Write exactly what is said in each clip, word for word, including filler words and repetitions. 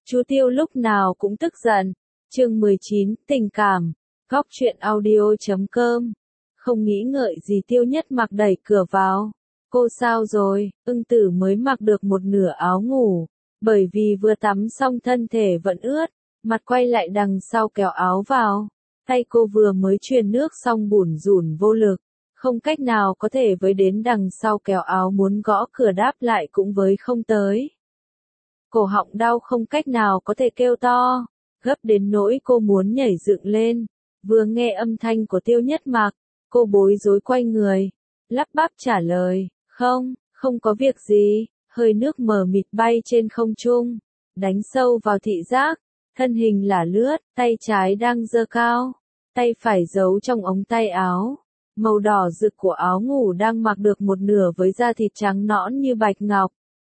Chú Tiêu lúc nào cũng tức giận. Chương mười chín, tình cảm. Góc truyện audio.com. Không nghĩ ngợi gì Tiêu Nhất Mặc đẩy cửa vào. Cô sao rồi? Ưng Tử mới mặc được một nửa áo ngủ, bởi vì vừa tắm xong thân thể vẫn ướt, mặt quay lại đằng sau kéo áo vào. Tay cô vừa mới truyền nước xong bủn rủn vô lực, không cách nào có thể với đến đằng sau kéo áo, muốn gõ cửa đáp lại cũng với không tới. Cổ họng đau không cách nào có thể kêu to, gấp đến nỗi cô muốn nhảy dựng lên. Vừa nghe âm thanh của Tiêu Nhất Mặc, cô bối rối quay người, lắp bắp trả lời, không, không có việc gì. Hơi nước mờ mịt bay trên không trung, đánh sâu vào thị giác, thân hình lả lướt, tay trái đang giơ cao, tay phải giấu trong ống tay áo. Màu đỏ rực của áo ngủ đang mặc được một nửa với da thịt trắng nõn như bạch ngọc.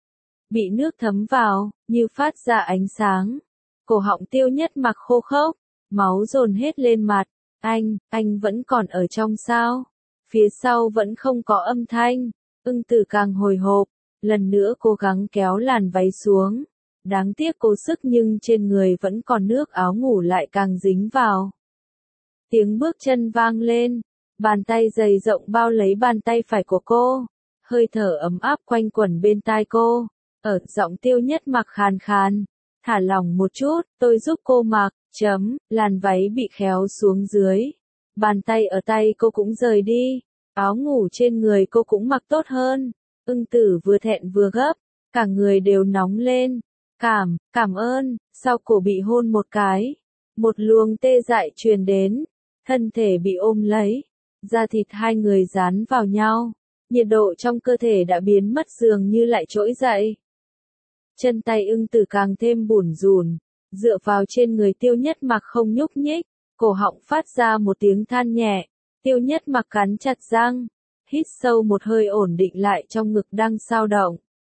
Bị nước thấm vào, như phát ra ánh sáng. Cổ họng Tiêu Nhất Mặc khô khốc, máu dồn hết lên mặt. Anh, anh vẫn còn ở trong sao? Phía sau vẫn không có âm thanh. Ưng Tử càng hồi hộp, lần nữa cố gắng kéo làn váy xuống. Đáng tiếc cố sức nhưng trên người vẫn còn nước, áo ngủ lại càng dính vào. Tiếng bước chân vang lên, bàn tay dày rộng bao lấy bàn tay phải của cô. Hơi thở ấm áp quanh quẩn bên tai cô. Ở giọng Tiêu Nhất Mặc khàn khàn, thả lỏng một chút, tôi giúp cô mặc, chấm, làn váy bị khéo xuống dưới. Bàn tay ở tay cô cũng rời đi, áo ngủ trên người cô cũng mặc tốt hơn. Ưng Tử vừa thẹn vừa gấp, cả người đều nóng lên. Cảm, cảm ơn, sau cổ bị hôn một cái. Một luồng tê dại truyền đến, thân thể bị ôm lấy, da thịt hai người dán vào nhau. Nhiệt độ trong cơ thể đã biến mất, dường như lại trỗi dậy. Chân tay Ưng Tử càng thêm bủn rủn, dựa vào trên người Tiêu Nhất Mặc không nhúc nhích, cổ họng phát ra một tiếng than nhẹ. Tiêu Nhất Mặc cắn chặt răng, hít sâu một hơi ổn định lại trong ngực đang xao động.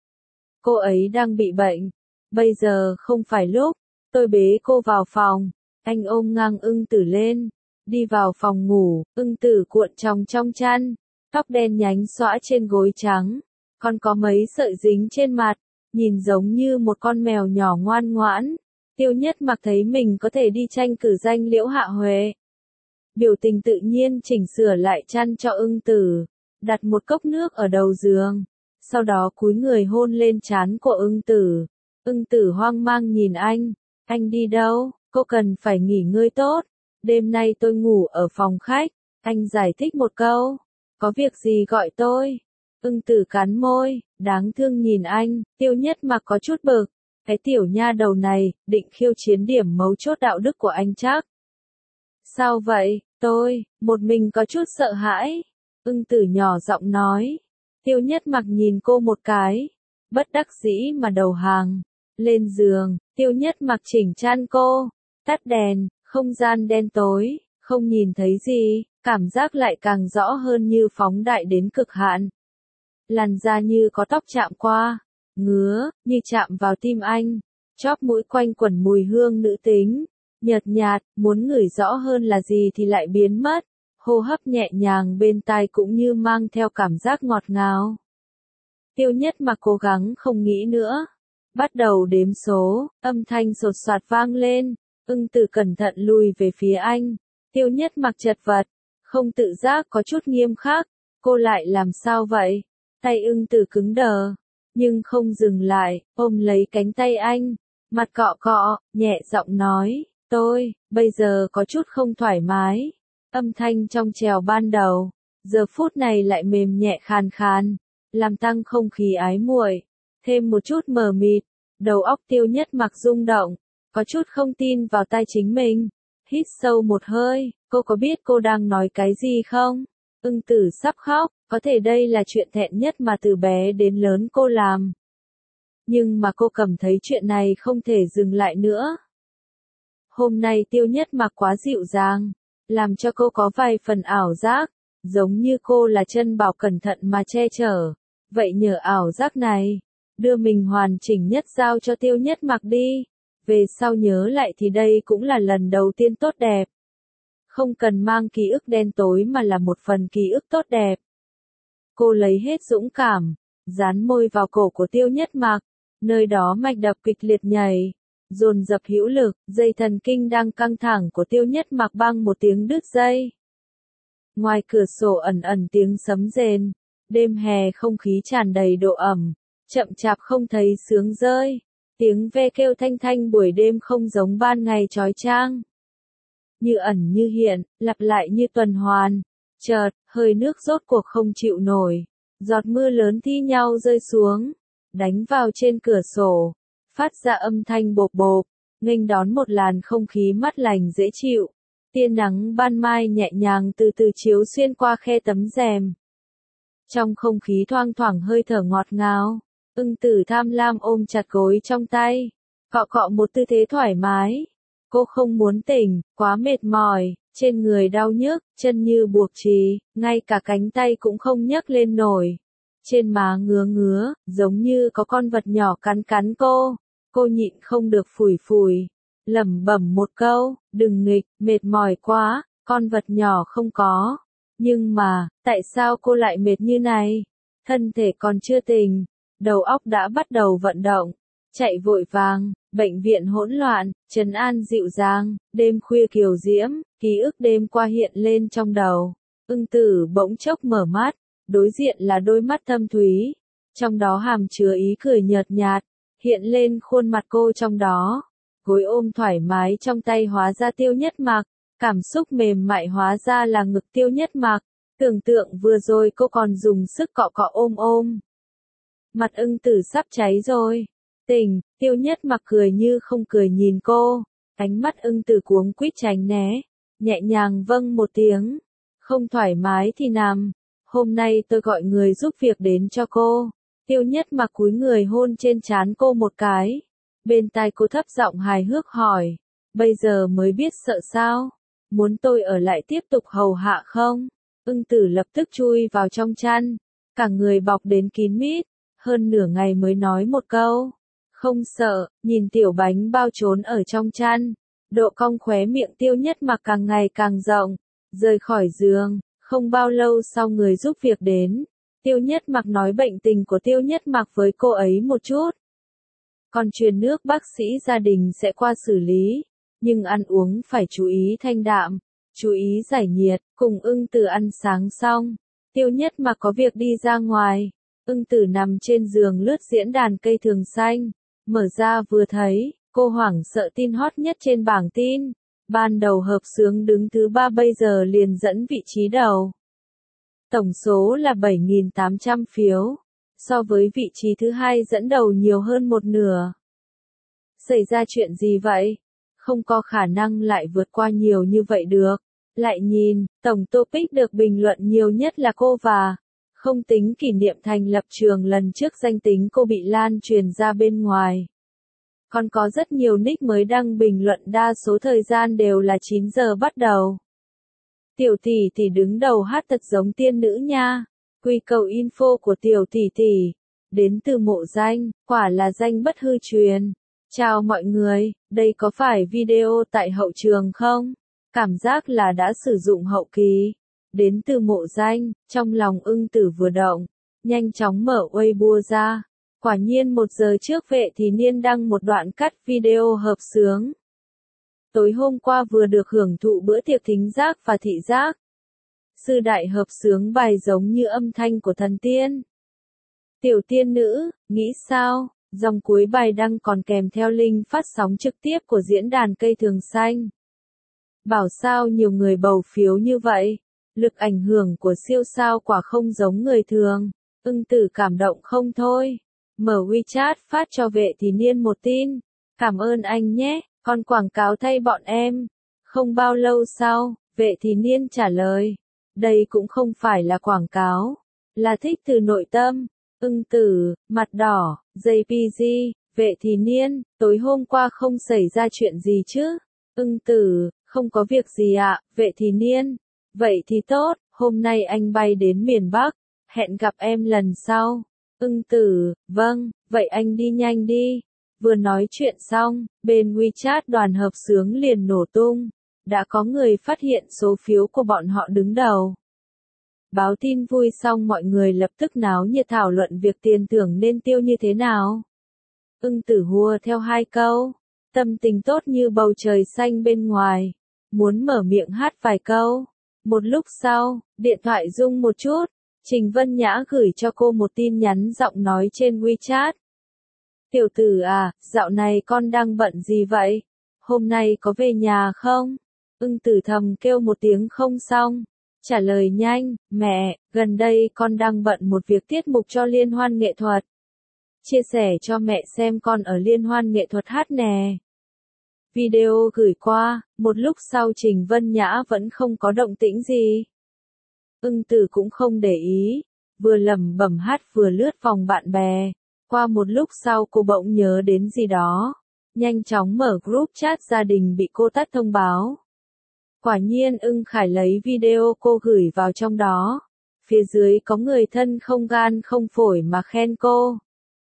Cô ấy đang bị bệnh, bây giờ không phải lúc. Tôi bế cô vào phòng, anh ôm ngang Ưng Tử lên, đi vào phòng ngủ. Ưng Tử cuộn tròng trong chăn, tóc đen nhánh xõa trên gối trắng, còn có mấy sợi dính trên mặt, nhìn giống như một con mèo nhỏ ngoan ngoãn. Tiêu Nhất Mặc thấy mình có thể đi tranh cử danh Liễu Hạ Huệ. Biểu tình tự nhiên chỉnh sửa lại chăn cho Ưng Tử, đặt một cốc nước ở đầu giường, sau đó cúi người hôn lên trán của Ưng Tử. Ưng Tử hoang mang nhìn anh, anh đi đâu? Cô cần phải nghỉ ngơi tốt, đêm nay tôi ngủ ở phòng khách. Anh giải thích một câu, có việc gì gọi tôi? Ưng Tử cắn môi, đáng thương nhìn anh. Tiêu Nhất Mặc có chút bực, cái tiểu nha đầu này, định khiêu chiến điểm mấu chốt đạo đức của anh chắc. Sao vậy? Tôi, một mình có chút sợ hãi. Ưng Tử nhỏ giọng nói. Tiêu Nhất Mặc nhìn cô một cái, bất đắc dĩ mà đầu hàng. Lên giường, Tiêu Nhất Mặc chỉnh chăn cô, tắt đèn, không gian đen tối, không nhìn thấy gì, cảm giác lại càng rõ hơn, như phóng đại đến cực hạn. Làn da như có tóc chạm qua, ngứa, như chạm vào tim anh, chóp mũi quanh quẩn mùi hương nữ tính, nhợt nhạt, muốn ngửi rõ hơn là gì thì lại biến mất. Hô hấp nhẹ nhàng bên tai cũng như mang theo cảm giác ngọt ngào. Tiêu Nhất Mặc cố gắng không nghĩ nữa, bắt đầu đếm số, âm thanh sột soạt vang lên. Ưng Tử cẩn thận lùi về phía anh. Tiêu Nhất Mặc chật vật, không tự giác có chút nghiêm khắc. Cô lại làm sao vậy? Tay Ưng Tử cứng đờ, nhưng không dừng lại, ôm lấy cánh tay anh, mặt cọ cọ, nhẹ giọng nói, tôi, bây giờ có chút không thoải mái. Âm thanh trong trèo ban đầu, giờ phút này lại mềm nhẹ khàn khàn, làm tăng không khí ái muội, thêm một chút mờ mịt. Đầu óc Tiêu Nhất Mặc rung động, có chút không tin vào tai chính mình. Hít sâu một hơi, cô có biết cô đang nói cái gì không? Ưng Tử sắp khóc, có thể đây là chuyện thẹn nhất mà từ bé đến lớn cô làm. Nhưng mà cô cảm thấy chuyện này không thể dừng lại nữa. Hôm nay Tiêu Nhất Mặc quá dịu dàng, làm cho cô có vài phần ảo giác, giống như cô là chân bảo cẩn thận mà che chở. Vậy nhờ ảo giác này, đưa mình hoàn chỉnh nhất giao cho Tiêu Nhất Mặc đi. Về sau nhớ lại thì đây cũng là lần đầu tiên tốt đẹp. Không cần mang ký ức đen tối mà là một phần ký ức tốt đẹp. Cô lấy hết dũng cảm, dán môi vào cổ của Tiêu Nhất Mặc, nơi đó mạch đập kịch liệt nhảy. dồn dập hữu lực, dây thần kinh đang căng thẳng của Tiêu Nhất Mặc băng một tiếng đứt dây. Ngoài cửa sổ ẩn ẩn tiếng sấm rền, đêm hè không khí tràn đầy độ ẩm, chậm chạp không thấy sướng rơi, tiếng ve kêu thanh thanh buổi đêm không giống ban ngày chói chang. Như ẩn như hiện, lặp lại như tuần hoàn, chợt, hơi nước rốt cuộc không chịu nổi, giọt mưa lớn thi nhau rơi xuống, đánh vào trên cửa sổ, phát ra âm thanh bộp bộp, nghênh đón một làn không khí mát lành dễ chịu. Tia nắng ban mai nhẹ nhàng từ từ chiếu xuyên qua khe tấm rèm. Trong không khí thoang thoảng hơi thở ngọt ngào, Ưng Tử tham lam ôm chặt gối trong tay, cọ cọ một tư thế thoải mái. Cô không muốn tỉnh, quá mệt mỏi, trên người đau nhức, chân như buộc chì, ngay cả cánh tay cũng không nhấc lên nổi. Trên má ngứa ngứa, giống như có con vật nhỏ cắn cắn cô. Cô nhịn không được phủi phủi, lẩm bẩm một câu, đừng nghịch, mệt mỏi quá, con vật nhỏ không có. Nhưng mà, tại sao cô lại mệt như này? Thân thể còn chưa tỉnh, đầu óc đã bắt đầu vận động, chạy vội vàng, bệnh viện hỗn loạn, trấn an dịu dàng, đêm khuya kiều diễm, ký ức đêm qua hiện lên trong đầu. Ưng Tử bỗng chốc mở mắt, đối diện là đôi mắt thâm thúy, trong đó hàm chứa ý cười nhợt nhạt, hiện lên khuôn mặt cô trong đó. Gối ôm thoải mái trong tay hóa ra Tiêu Nhất Mặc, cảm xúc mềm mại hóa ra là ngực Tiêu Nhất Mặc, tưởng tượng vừa rồi cô còn dùng sức cọ cọ ôm ôm. Mặt Ưng Tử sắp cháy rồi. Tỉnh, Tiêu Nhất Mặc cười như không cười nhìn cô, ánh mắt Ưng Tử cuống quýt tránh né, nhẹ nhàng vâng một tiếng. Không thoải mái thì nằm, hôm nay tôi gọi người giúp việc đến cho cô. Tiêu Nhất Mặc cúi người hôn trên trán cô một cái. Bên tai cô thấp giọng hài hước hỏi, bây giờ mới biết sợ sao? Muốn tôi ở lại tiếp tục hầu hạ không? Ưng Tử lập tức chui vào trong chăn, cả người bọc đến kín mít, hơn nửa ngày mới nói một câu. Không sợ, nhìn tiểu bánh bao trốn ở trong chăn, độ cong khóe miệng Tiêu Nhất Mặc càng ngày càng rộng, rời khỏi giường, không bao lâu sau người giúp việc đến. Tiêu Nhất Mặc nói bệnh tình của Tiêu Nhất Mặc với cô ấy một chút. Còn truyền nước bác sĩ gia đình sẽ qua xử lý, nhưng ăn uống phải chú ý thanh đạm, chú ý giải nhiệt, cùng Ưng Tử ăn sáng xong. Tiêu Nhất Mặc có việc đi ra ngoài, Ưng Tử nằm trên giường lướt diễn đàn cây thường xanh, mở ra vừa thấy, cô hoảng sợ tin hot nhất trên bảng tin. Ban đầu hợp xướng đứng thứ ba bây giờ liền dẫn vị trí đầu. Tổng số là bảy nghìn tám trăm phiếu, so với vị trí thứ hai dẫn đầu nhiều hơn một nửa. Xảy ra chuyện gì vậy? Không có khả năng lại vượt qua nhiều như vậy được. Lại nhìn, tổng topic được bình luận nhiều nhất là cô và, không tính kỷ niệm thành lập trường lần trước danh tính cô bị lan truyền ra bên ngoài. Còn có rất nhiều nick mới đăng bình luận đa số thời gian đều là chín giờ bắt đầu. Tiểu tỷ tỷ đứng đầu hát thật giống tiên nữ nha. Quy cầu info của tiểu tỷ tỷ. Đến từ Mộ Danh, quả là danh bất hư truyền. Chào mọi người, đây có phải video tại hậu trường không? Cảm giác là đã sử dụng hậu kỳ. Đến từ Mộ Danh, trong lòng Ưng Tử vừa động, nhanh chóng mở Weibo ra. Quả nhiên một giờ trước Vệ Thì Niên đăng một đoạn cắt video hợp xướng. Tối hôm qua vừa được hưởng thụ bữa tiệc thính giác và thị giác. Sư đại hợp xướng bài giống như âm thanh của thần tiên. Tiểu tiên nữ, nghĩ sao? Dòng cuối bài đăng còn kèm theo link phát sóng trực tiếp của diễn đàn cây thường xanh. Bảo sao nhiều người bầu phiếu như vậy? Lực ảnh hưởng của siêu sao quả không giống người thường. Ưng Tử cảm động không thôi. Mở WeChat phát cho Vệ Thì Niên một tin. Cảm ơn anh nhé, con quảng cáo thay bọn em. Không bao lâu sau, Vệ Thì Niên trả lời. Đây cũng không phải là quảng cáo, là thích từ nội tâm. Ưng Tử, mặt đỏ, gi pê giê, Vệ Thì Niên, tối hôm qua không xảy ra chuyện gì chứ? Ưng Tử, không có việc gì ạ, Vệ Thì Niên. Vậy thì tốt, hôm nay anh bay đến miền Bắc, hẹn gặp em lần sau. Ưng Tử, vâng, vậy anh đi nhanh đi. Vừa nói chuyện xong, bên WeChat đoàn hợp xướng liền nổ tung. Đã có người phát hiện số phiếu của bọn họ đứng đầu. Báo tin vui xong mọi người lập tức náo nhiệt thảo luận việc tiền thưởng nên tiêu như thế nào. Ưng Tử hùa theo hai câu. tâm tình tốt như bầu trời xanh bên ngoài, muốn mở miệng hát vài câu. Một lúc sau, điện thoại rung một chút, Trình Vân Nhã gửi cho cô một tin nhắn giọng nói trên WeChat. Tiểu tử à, dạo này con đang bận gì vậy? Hôm nay có về nhà không? Ưng Tử thầm kêu một tiếng không xong. Trả lời nhanh, mẹ, gần đây con đang bận một việc tiết mục cho liên hoan nghệ thuật. Chia sẻ cho mẹ xem con ở liên hoan nghệ thuật hát nè. Video gửi qua, một lúc sau Trình Vân Nhã vẫn không có động tĩnh gì. Ưng Tử cũng không để ý, vừa lẩm bẩm hát vừa lướt vòng bạn bè. Qua một lúc sau cô bỗng nhớ đến gì đó, nhanh chóng mở group chat gia đình bị cô tắt thông báo. Quả nhiên Ưng Khải lấy video cô gửi vào trong đó. Phía dưới có người thân không gan không phổi mà khen cô.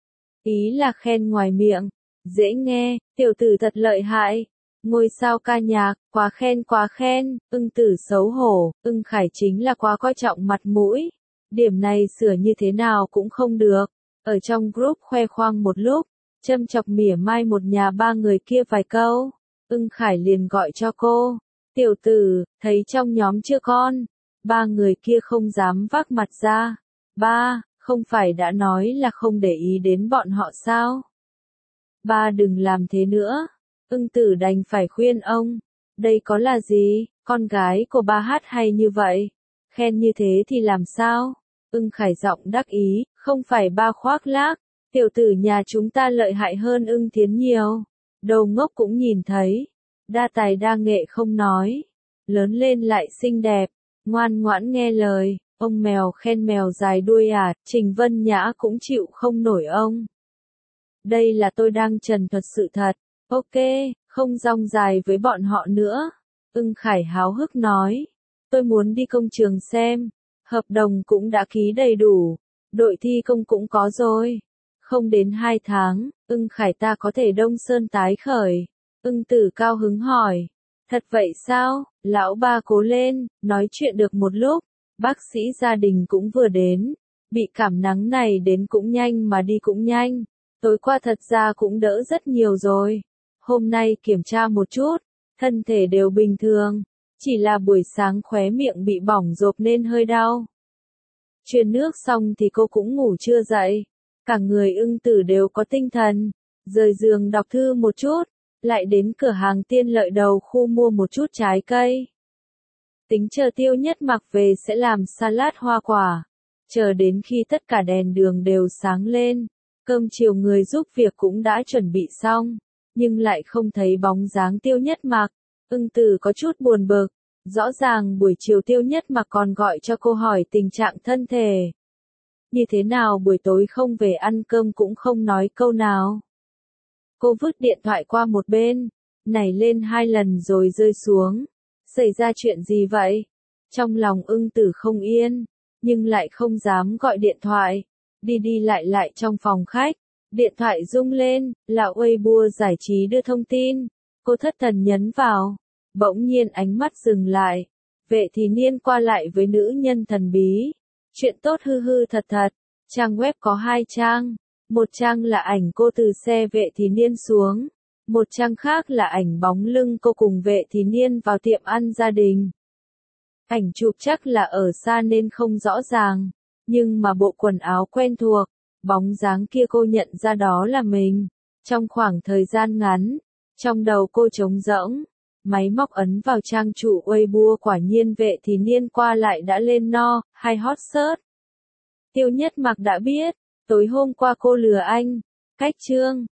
Ý là khen ngoài miệng. Dễ nghe, tiểu tử thật lợi hại. Ngôi sao ca nhạc, quá khen quá khen. Ưng Tử xấu hổ, Ưng Khải chính là quá coi trọng mặt mũi. Điểm này sửa như thế nào cũng không được. Ở trong group khoe khoang một lúc, châm chọc mỉa mai một nhà ba người kia vài câu. Ưng Khải liền gọi cho cô. Tiểu tử, thấy trong nhóm chưa con? Ba người kia không dám vác mặt ra. Ba, không phải đã nói là không để ý đến bọn họ sao? Ba đừng làm thế nữa. Ưng Tử đành phải khuyên ông. Đây có là gì, con gái của ba hát hay như vậy. Khen như thế thì làm sao? Ưng Khải giọng đắc ý, không phải ba khoác lác. Tiểu tử nhà chúng ta lợi hại hơn Ưng Thiến nhiều. Đầu ngốc cũng nhìn thấy. Đa tài đa nghệ không nói. Lớn lên lại xinh đẹp, ngoan ngoãn nghe lời. Ông mèo khen mèo dài đuôi à, Trình Vân Nhã cũng chịu không nổi ông. Đây là tôi đang trần thuật sự thật. Ok, không rong dài với bọn họ nữa. Ưng Khải háo hức nói. Tôi muốn đi công trường xem. Hợp đồng cũng đã ký đầy đủ. Đội thi công cũng có rồi. Không đến hai tháng, Ưng Khải ta có thể Đông Sơn tái khởi. Ưng Tử cao hứng hỏi. Thật vậy sao? Lão ba cố lên, nói chuyện được một lúc. Bác sĩ gia đình cũng vừa đến. Bị cảm nắng này đến cũng nhanh mà đi cũng nhanh. Tối qua thật ra cũng đỡ rất nhiều rồi. Hôm nay kiểm tra một chút, thân thể đều bình thường. Chỉ là buổi sáng khóe miệng bị bỏng rộp nên hơi đau. Truyền nước xong thì cô cũng ngủ chưa dậy. Cả người Ưng Tử đều có tinh thần. Rời giường đọc thư một chút. Lại đến cửa hàng Tiên Lợi đầu khu mua một chút trái cây. Tính chờ Tiêu Nhất Mặc về sẽ làm salad hoa quả. Chờ đến khi tất cả đèn đường đều sáng lên. Cơm chiều người giúp việc cũng đã chuẩn bị xong. Nhưng lại không thấy bóng dáng Tiêu Nhất Mặc. Ưng Tử có chút buồn bực. Rõ ràng buổi chiều Tiêu Nhất Mặc còn gọi cho cô hỏi tình trạng thân thể. Như thế nào buổi tối không về ăn cơm cũng không nói câu nào. Cô vứt điện thoại qua một bên, nảy lên hai lần rồi rơi xuống. Xảy ra chuyện gì vậy? Trong lòng Ưng Tử không yên, nhưng lại không dám gọi điện thoại. Đi đi lại lại trong phòng khách, điện thoại rung lên, là Weibo giải trí đưa thông tin. Cô thất thần nhấn vào, bỗng nhiên ánh mắt dừng lại. Vệ Thì Niên qua lại với nữ nhân thần bí. Chuyện tốt hư hư thật thật. Trang web có hai trang. Một trang là ảnh cô từ xe Vệ Thì Niên xuống. Một trang khác là ảnh bóng lưng cô cùng Vệ Thì Niên vào tiệm ăn gia đình. Ảnh chụp chắc là ở xa nên không rõ ràng. Nhưng mà bộ quần áo quen thuộc. Bóng dáng kia cô nhận ra đó là mình. Trong khoảng thời gian ngắn, trong đầu cô trống rỗng. Máy móc ấn vào trang chủ Weibo quả nhiên Vệ Thì Niên qua lại đã lên no, hay hot search. Tiêu Nhất Mặc đã biết, tối hôm qua cô lừa anh. Cách chương